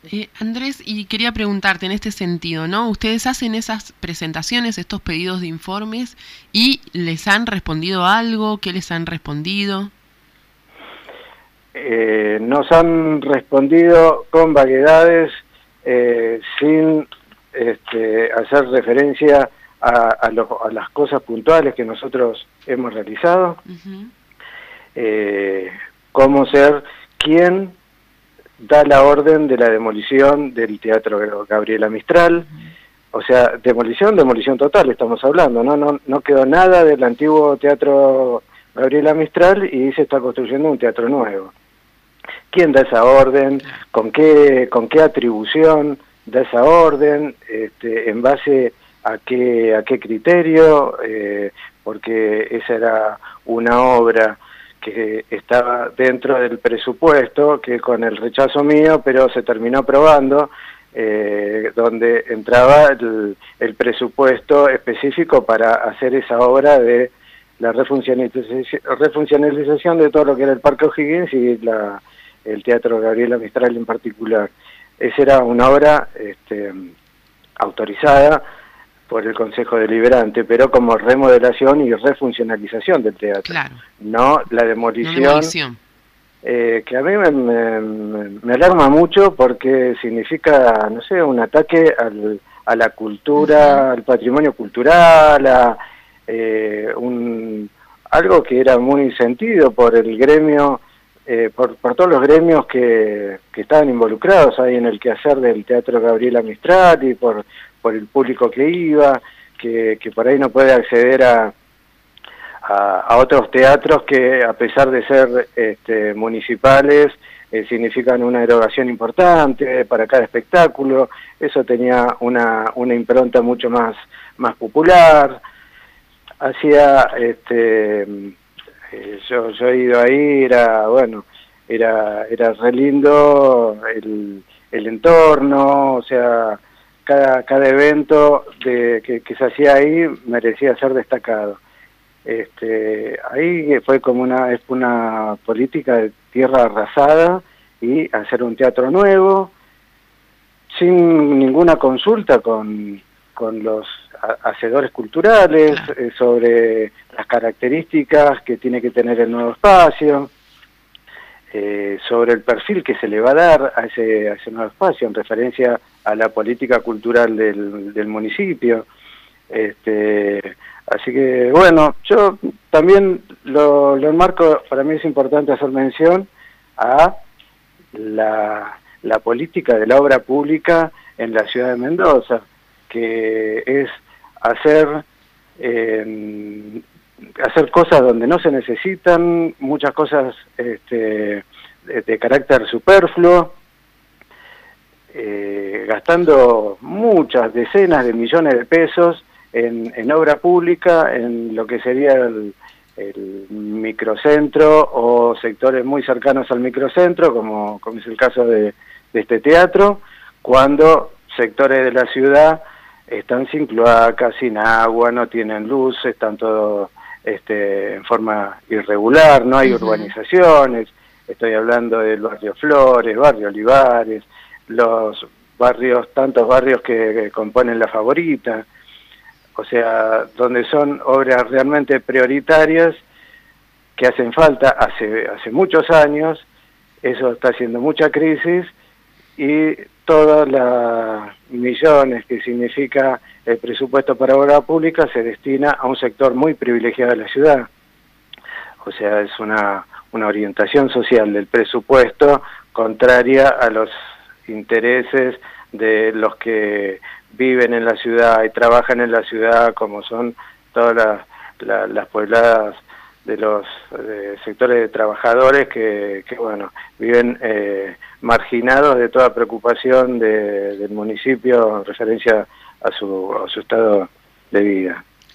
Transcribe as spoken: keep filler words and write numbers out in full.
Eh, Andrés, y quería preguntarte en este sentido, ¿no? Ustedes hacen esas presentaciones, estos pedidos de informes, y ¿les han respondido algo? ¿Qué les han respondido? Eh, nos han respondido con vaguedades, eh, sin este, hacer referencia a, a, lo, a las cosas puntuales que nosotros hemos realizado, Uh-huh. eh, cómo ser quien da la orden de la demolición del Teatro Gabriela Mistral. Uh-huh. O sea, demolición, demolición total estamos hablando, ¿no? No, no quedó nada del antiguo Teatro Gabriela Mistral y se está construyendo un teatro nuevo. ¿Quién da esa orden? ¿Con qué, con qué atribución da esa orden? Este, ¿En base a qué, a qué criterio? Eh, porque esa era una obra que estaba dentro del presupuesto, que con el rechazo mío, pero se terminó aprobando, eh, donde entraba el, el presupuesto específico para hacer esa obra de la refuncionalización, refuncionalización de todo lo que era el Parque O'Higgins y la, el Teatro Gabriela Mistral en particular. Esa era una obra este, autorizada por el Consejo Deliberante, pero como remodelación y refuncionalización del teatro, Claro, no la no demolición, demolición. eh, que a mí me, me, me alarma mucho porque significa, no sé, un ataque al, a la Uh-huh. cultura, al patrimonio cultural, a eh, un, algo que era muy sentido por el gremio, eh, por, por todos los gremios que, que estaban involucrados ahí en el quehacer del Teatro Gabriela Mistral y por, por el público que iba, que, que por ahí no puede acceder a, a, a otros teatros que, a pesar de ser este, municipales, eh, significan una erogación importante para cada espectáculo. Eso tenía una, una impronta mucho más, más popular. Hacía, este, eh, yo, yo he ido ahí, era, bueno, era, era re lindo el, el entorno, o sea, cada, cada evento de, que, que se hacía ahí merecía ser destacado. Este, ahí fue como una, es una política de tierra arrasada y hacer un teatro nuevo, sin ninguna consulta con, con los hacedores culturales, Claro. eh, sobre las características que tiene que tener el nuevo espacio, eh, sobre el perfil que se le va a dar a ese, a ese nuevo espacio en referencia a la política cultural del, del municipio. Este, así que, bueno, yo también lo, lo enmarco, para mí es importante hacer mención a la, la política de la obra pública en la ciudad de Mendoza, que es hacer, eh, hacer cosas donde no se necesitan, muchas cosas este, de, de carácter superfluo, eh, gastando muchas decenas de millones de pesos en, en obra pública, en lo que sería el, el microcentro o sectores muy cercanos al microcentro, como, como es el caso de, de este teatro, cuando sectores de la ciudad están sin cloacas, sin agua, no tienen luz, están todos este, en forma irregular, no hay Uh-huh. urbanizaciones. Estoy hablando del barrio Flores, barrio Olivares, los barrios, tantos barrios que, que componen La Favorita, o sea, donde son obras realmente prioritarias que hacen falta hace, hace muchos años. Eso está haciendo mucha crisis y todos los millones que significa el presupuesto para obra pública se destina a un sector muy privilegiado de la ciudad. O sea, es una, una orientación social del presupuesto contraria a los intereses de los que viven en la ciudad y trabajan en la ciudad, como son todas las, las, las pobladas de los de sectores de trabajadores que, que bueno, viven eh, marginados de toda preocupación de, del municipio en referencia a su, a su estado de vida.